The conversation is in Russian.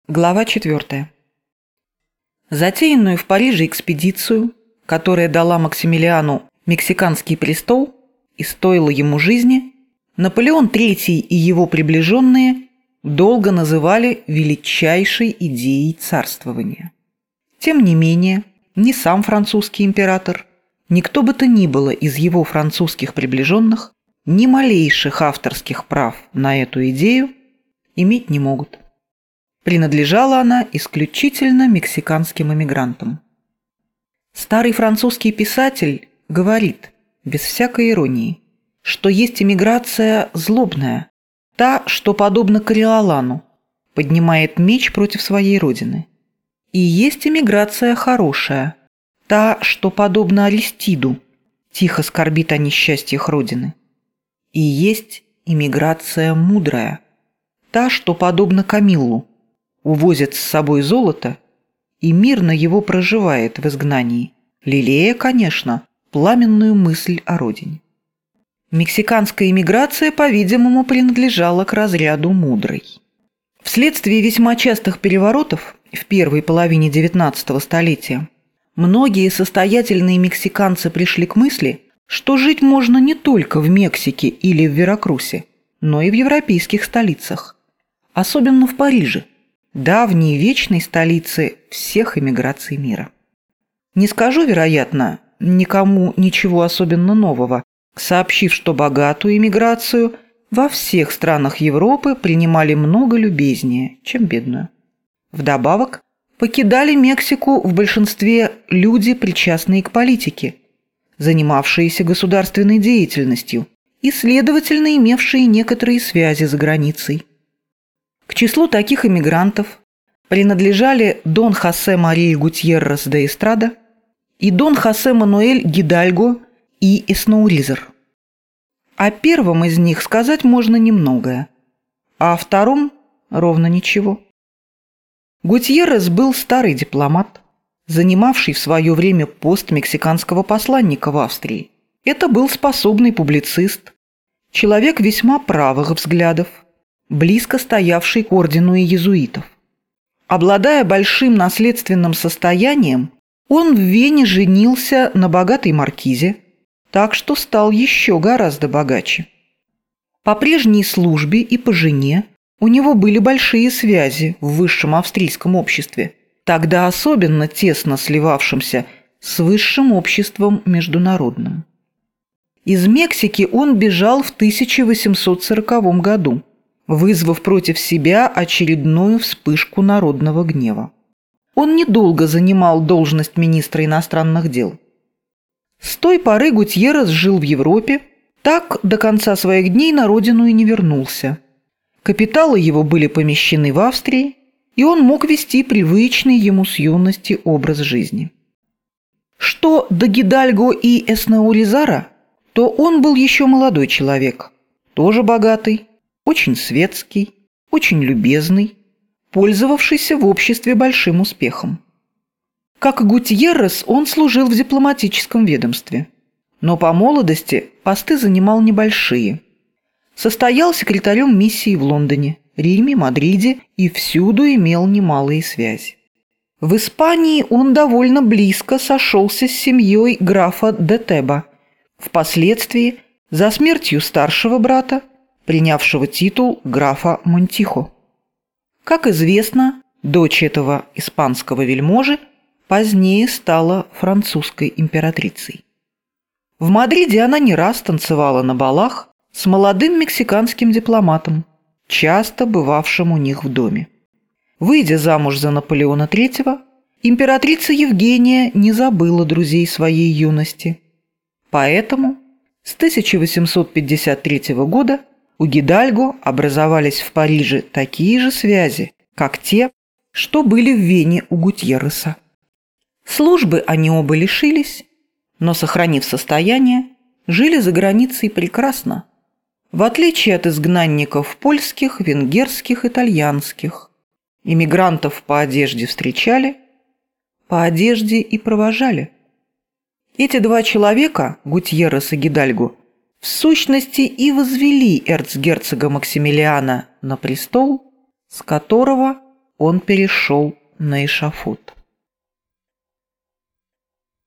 Глава 4. Затеянную в Париже экспедицию, которая дала Максимилиану мексиканский престол и стоила ему жизни, Наполеон III и его приближенные долго называли величайшей идеей царствования. Тем не менее, ни сам французский император, ни кто бы то ни было из его французских приближенных ни малейших авторских прав на эту идею иметь не могут. Принадлежала она исключительно мексиканским эмигрантам. Старый французский писатель говорит, без всякой иронии, что есть эмиграция злобная, та, что, подобно Кориолану, поднимает меч против своей родины. И есть эмиграция хорошая, та, что, подобно Аристиду, тихо скорбит о несчастьях родины. И есть эмиграция мудрая, та, что, подобно Камиллу, увозит с собой золото и мирно его проживает в изгнании, лелея, конечно, пламенную мысль о родине. Мексиканская эмиграция, по-видимому, принадлежала к разряду мудрой. Вследствие весьма частых переворотов в первой половине XIX столетия многие состоятельные мексиканцы пришли к мысли, что жить можно не только в Мексике или в Веракрусе, но и в европейских столицах, особенно в Париже, давней вечной столице всех эмиграций мира. Не скажу, вероятно, никому ничего особенно нового, сообщив, что богатую эмиграцию во всех странах Европы принимали много любезнее, чем бедную. Вдобавок, покидали Мексику в большинстве люди, причастные к политике, занимавшиеся государственной деятельностью и, следовательно, имевшие некоторые связи за границей. К числу таких эмигрантов принадлежали Дон Хосе Мария Гутьеррес де Эстрада и Дон Хосе Мануэль Гидальго и Эснауризер. О первом из них сказать можно немногое, а о втором ровно ничего. Гутьеррес был старый дипломат, занимавший в свое время пост мексиканского посланника в Австрии. Это был способный публицист, человек весьма правых взглядов, близко стоявший к ордену иезуитов. Обладая большим наследственным состоянием, он в Вене женился на богатой маркизе, так что стал еще гораздо богаче. По прежней службе и по жене у него были большие связи в высшем австрийском обществе, тогда особенно тесно сливавшемся с высшим обществом международным. Из Мексики он бежал в 1840 году, вызвав против себя очередную вспышку народного гнева. Он недолго занимал должность министра иностранных дел. С той поры Гутьеррес жил в Европе, так до конца своих дней на родину и не вернулся. Капиталы его были помещены в Австрии, и он мог вести привычный ему с юности образ жизни. Что до Гидальго и Эснауризара, то он был еще молодой человек, тоже богатый, очень светский, очень любезный, пользовавшийся в обществе большим успехом. Как Гутьеррес, он служил в дипломатическом ведомстве, но по молодости посты занимал небольшие. Состоял секретарем миссии в Лондоне, Риме, Мадриде и всюду имел немалые связи. В Испании он довольно близко сошелся с семьей графа де Теба, впоследствии, за смертью старшего брата, принявшего титул графа Монтихо. Как известно, дочь этого испанского вельможи позднее стала французской императрицей. В Мадриде она не раз танцевала на балах с молодым мексиканским дипломатом, часто бывавшим у них в доме. Выйдя замуж за Наполеона III, императрица Евгения не забыла друзей своей юности. Поэтому с 1853 года у Гидальго образовались в Париже такие же связи, как те, что были в Вене у Гутьерреса. Службы они оба лишились, но, сохранив состояние, жили за границей прекрасно, в отличие от изгнанников польских, венгерских, итальянских. Иммигрантов по одежде встречали, по одежде и провожали. Эти два человека, Гутьеррес и Гидальго, в сущности и возвели эрцгерцога Максимилиана на престол, с которого он перешел на эшафот.